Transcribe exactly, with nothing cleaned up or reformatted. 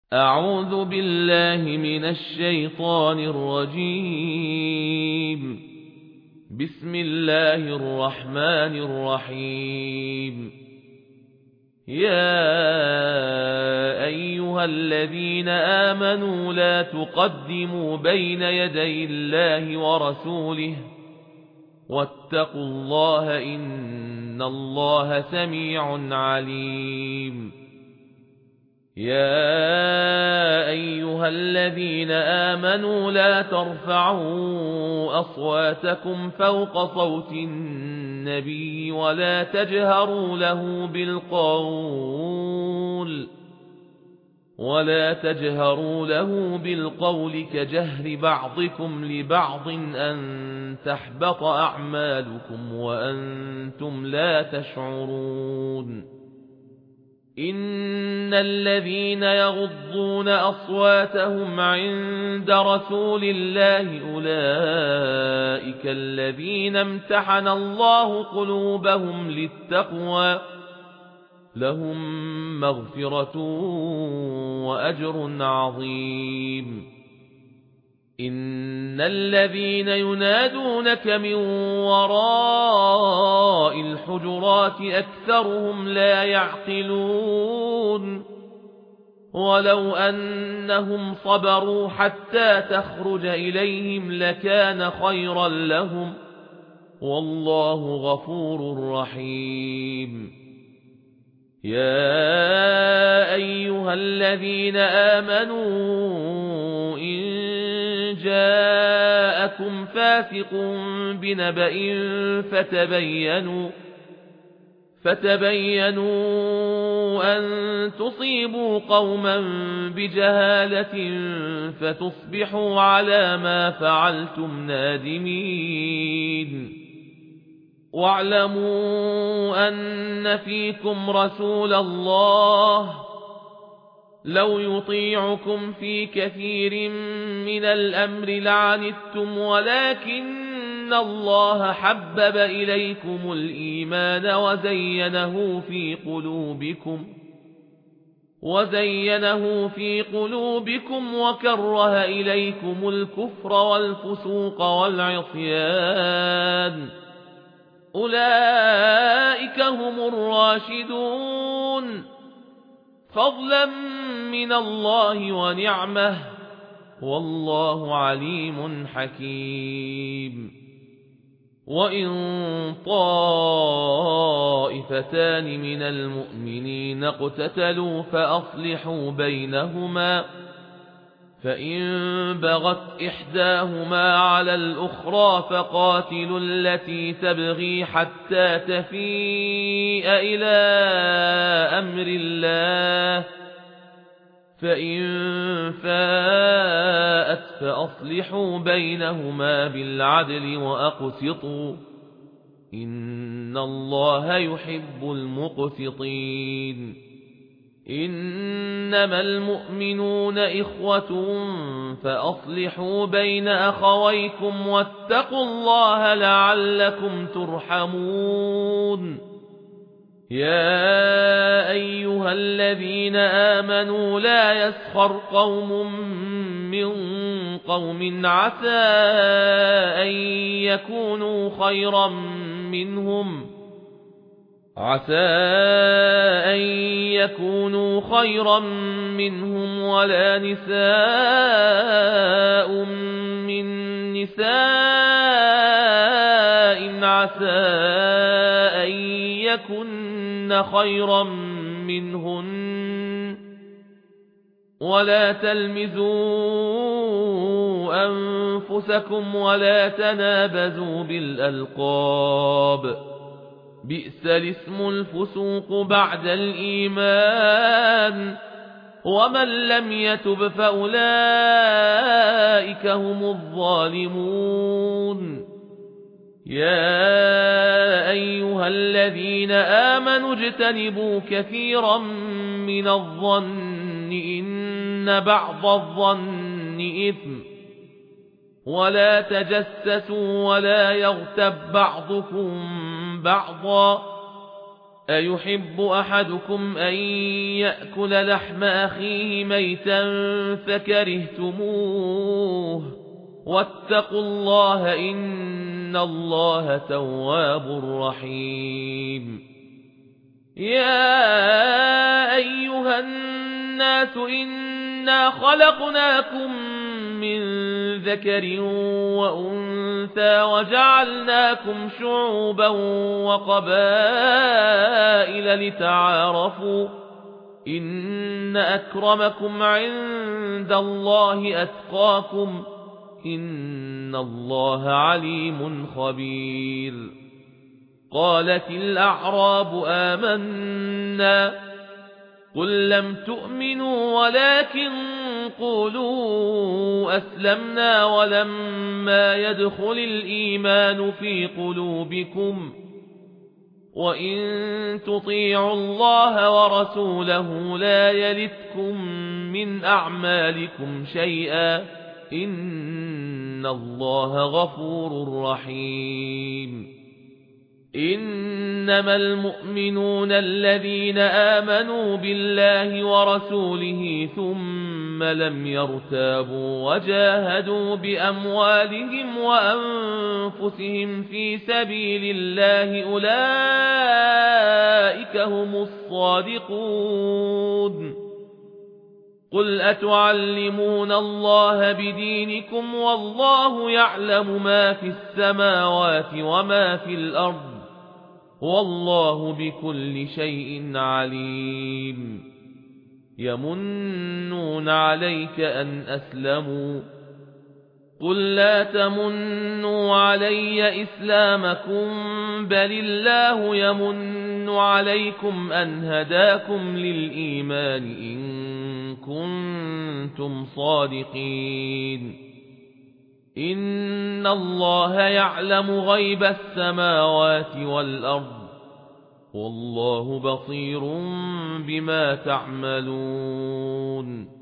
أعوذ بالله من الشيطان الرجيم. بسم الله الرحمن الرحيم. يا أيها الذين آمنوا لا تقدموا بين يدي الله ورسوله واتقوا الله إن الله سميع عليم. يا أيها الذين آمنوا لا ترفعوا أصواتكم فوق صوت النبي ولا تجهروا له بالقول ولا تجهروا له بالقول كجهر بعضكم لبعض أن تحبط أعمالكم وأنتم لا تشعرون. إن الذين يغضون أصواتهم عند رسول الله أولئك الذين امتحن الله قلوبهم للتقوى لهم مغفرة وأجر عظيم. إن الذين ينادونك من وراء الحجرات أكثرهم لا يعقلون. ولو أنهم صبروا حتى تخرج إليهم لكان خيرا لهم والله غفور رحيم. يا أيها الذين آمنوا إن جاءكم فاسق بنبأ فتبينوا فتبينوا أن تصيبوا قوما بجهالة فتصبحوا على ما فعلتم نادمين. واعلموا أن فيكم رسول الله لو يطيعكم في كثير من الأمر لعنتم ولكن الله حبب إليكم الإيمان وزينه في قلوبكم وزينه في قلوبكم وكره إليكم الكفر والفسوق والعصيان أولئك هم الراشدون فضلا من الله ونعمه والله عليم حكيم. وإن طائفتان من المؤمنين اقتتلوا فأصلحوا بينهما فإن بغت إحداهما على الأخرى فقاتلوا التي تبغي حتى تفيء إلى أمر الله فإن فاءت فأصلحوا بينهما بالعدل وأقسطوا إن الله يحب المقسطين. إنما المؤمنون إخوة فأصلحوا بين أخويكم واتقوا الله لعلكم ترحمون. يا أيها الذين آمنوا لا يسخر قوم من قوم عسى أن يكونوا خيرا منهم عسى أن يكونوا خيرا منهم ولا نساء من نساء عسى أن يكن خيرا منهن ولا تلمزوا أنفسكم ولا تنابزوا بالألقاب بئس الاسم الفسوق بعد الإيمان ومن لم يتب فأولئك هم الظالمون. يا أيها الذين آمنوا اجتنبوا كثيرا من الظن إن بعض الظن إثم ولا تجسسوا ولا يغتب بعضكم بعضا أيحب أحدكم أن يأكل لحم أخيه ميتا فكرهتموه واتقوا الله إن الله تواب رحيم يا أيها الناس إنا خلقناكم من ذكر وأنثى وجعلناكم شعوبا وقبائل لتعارفوا إن أكرمكم عند الله أتقاكم إن الله عليم خبير قالت الأعراب آمنا قل لم تؤمنوا ولكن قولوا أسلمنا ولما يدخل الإيمان في قلوبكم وإن تطيعوا الله ورسوله لا يلتكم من أعمالكم شيئا إن الله غفور رحيم إنما المؤمنون الذين آمنوا بالله ورسوله ثم لم يرتابوا وجاهدوا بأموالهم وأنفسهم في سبيل الله أولئك هم الصادقون قل أتعلمون الله بدينكم والله يعلم ما في السماوات وما في الأرض والله بكل شيء عليم يمنون عليك أن أسلموا قل لا تمنوا علي إسلامكم بل الله يمن عليكم أن هداكم للإيمان إن كنتم صادقين إن الله يعلم غيب السماوات والأرض والله بصير بما تعملون